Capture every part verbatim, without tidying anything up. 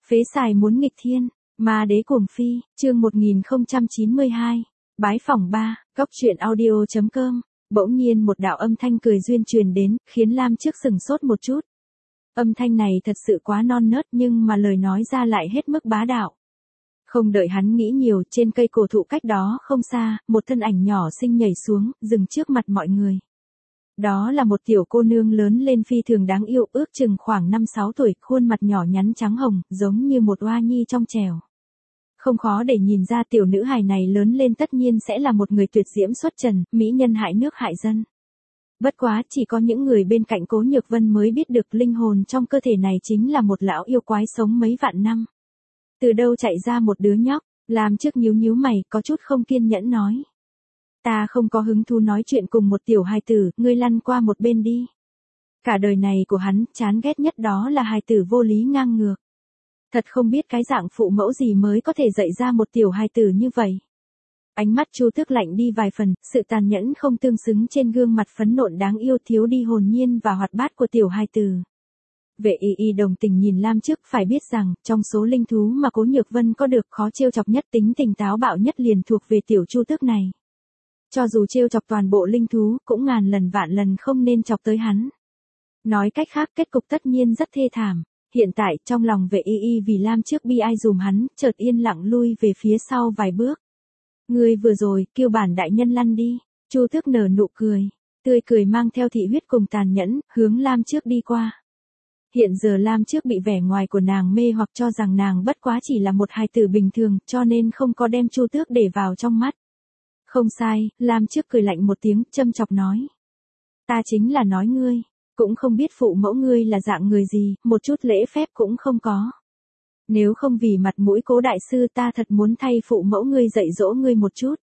Phế xài muốn nghịch thiên, ma đế cuồng phi, chương một nghìn không trăm chín mươi hai, bái phỏng ba, góc truyện audio chấm com. Bỗng nhiên một đạo âm thanh cười duyên truyền đến, khiến Lam trước sừng sốt một chút. Âm thanh này thật sự quá non nớt nhưng mà lời nói ra lại hết mức bá đạo. Không đợi hắn nghĩ nhiều, trên cây cổ thụ cách đó không xa, một thân ảnh nhỏ xinh nhảy xuống, dừng trước mặt mọi người. Đó là một tiểu cô nương lớn lên phi thường đáng yêu, ước chừng khoảng năm sáu tuổi, khuôn mặt nhỏ nhắn trắng hồng, giống như một oa nhi trong trèo. Không khó để nhìn ra tiểu nữ hài này lớn lên tất nhiên sẽ là một người tuyệt diễm xuất trần, mỹ nhân hại nước hại dân. Bất quá chỉ có những người bên cạnh Cố Nhược Vân mới biết được linh hồn trong cơ thể này chính là một lão yêu quái sống mấy vạn năm. Từ đâu chạy ra một đứa nhóc, làm trước nhíu nhíu mày, có chút không kiên nhẫn nói. Ta không có hứng thú nói chuyện cùng một tiểu hài tử, ngươi lăn qua một bên đi. Cả đời này của hắn, chán ghét nhất đó là hài tử vô lý ngang ngược. Thật không biết cái dạng phụ mẫu gì mới có thể dạy ra một tiểu hài tử như vậy. Ánh mắt Chu Tước lạnh đi vài phần, sự tàn nhẫn không tương xứng trên gương mặt phấn nộn đáng yêu thiếu đi hồn nhiên và hoạt bát của tiểu hài tử. Vệ y y đồng tình nhìn Lam trước, phải biết rằng, trong số linh thú mà Cố Nhược Vân có được khó trêu chọc nhất, tính tình táo bạo nhất liền thuộc về tiểu Chu Tước này. Cho dù trêu chọc toàn bộ linh thú, cũng ngàn lần vạn lần không nên chọc tới hắn. Nói cách khác, kết cục tất nhiên rất thê thảm. Hiện tại, trong lòng vệ y y vì Lam trước bi ai dùm hắn, chợt yên lặng lui về phía sau vài bước. Ngươi vừa rồi, kêu bản đại nhân lăn đi. Chu Tước nở nụ cười, tươi cười mang theo thị huyết cùng tàn nhẫn, hướng Lam trước đi qua. Hiện giờ Lam trước bị vẻ ngoài của nàng mê hoặc cho rằng nàng bất quá chỉ là một hài tử bình thường, cho nên không có đem Chu Tước để vào trong mắt. Không sai, Lam trước cười lạnh một tiếng, châm chọc nói. Ta chính là nói ngươi, cũng không biết phụ mẫu ngươi là dạng người gì, một chút lễ phép cũng không có. Nếu không vì mặt mũi Cố đại sư ta thật muốn thay phụ mẫu ngươi dạy dỗ ngươi một chút.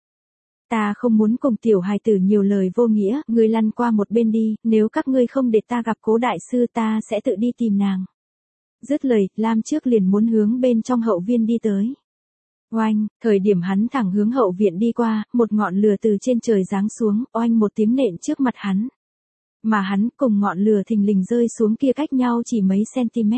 Ta không muốn cùng tiểu hài tử nhiều lời vô nghĩa, ngươi lăn qua một bên đi, nếu các ngươi không để ta gặp Cố đại sư ta sẽ tự đi tìm nàng. Dứt lời, Lam trước liền muốn hướng bên trong hậu viên đi tới. Oanh, thời điểm hắn thẳng hướng hậu viện đi qua, một ngọn lửa từ trên trời giáng xuống, oanh một tiếng nện trước mặt hắn. Mà hắn cùng ngọn lửa thình lình rơi xuống kia cách nhau chỉ mấy cm.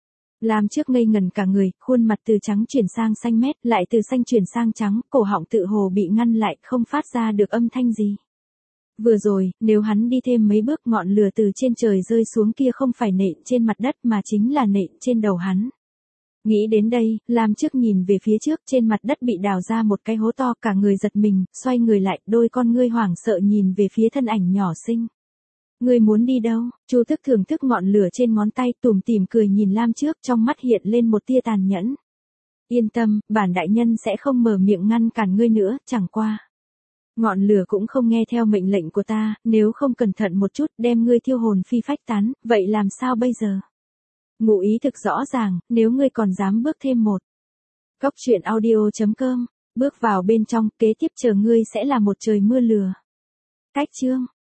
Lam trước ngây ngần cả người, khuôn mặt từ trắng chuyển sang xanh mét, lại từ xanh chuyển sang trắng, cổ họng tự hồ bị ngăn lại, không phát ra được âm thanh gì. Vừa rồi, nếu hắn đi thêm mấy bước ngọn lửa từ trên trời rơi xuống kia không phải nện trên mặt đất mà chính là nện trên đầu hắn. Nghĩ đến đây, Lam trước nhìn về phía trước, trên mặt đất bị đào ra một cái hố to, cả người giật mình, xoay người lại, đôi con ngươi hoảng sợ nhìn về phía thân ảnh nhỏ xinh. Ngươi muốn đi đâu? Chu Tước thưởng thức ngọn lửa trên ngón tay, tủm tỉm cười nhìn Lam trước, trong mắt hiện lên một tia tàn nhẫn. Yên tâm, bản đại nhân sẽ không mở miệng ngăn cản ngươi nữa, chẳng qua. Ngọn lửa cũng không nghe theo mệnh lệnh của ta, nếu không cẩn thận một chút, đem ngươi thiêu hồn phi phách tán, vậy làm sao bây giờ? Ngụ ý thực rõ ràng, nếu ngươi còn dám bước thêm một. Góc truyện audio chấm com, bước vào bên trong, kế tiếp chờ ngươi sẽ là một trời mưa lửa. Cách chương.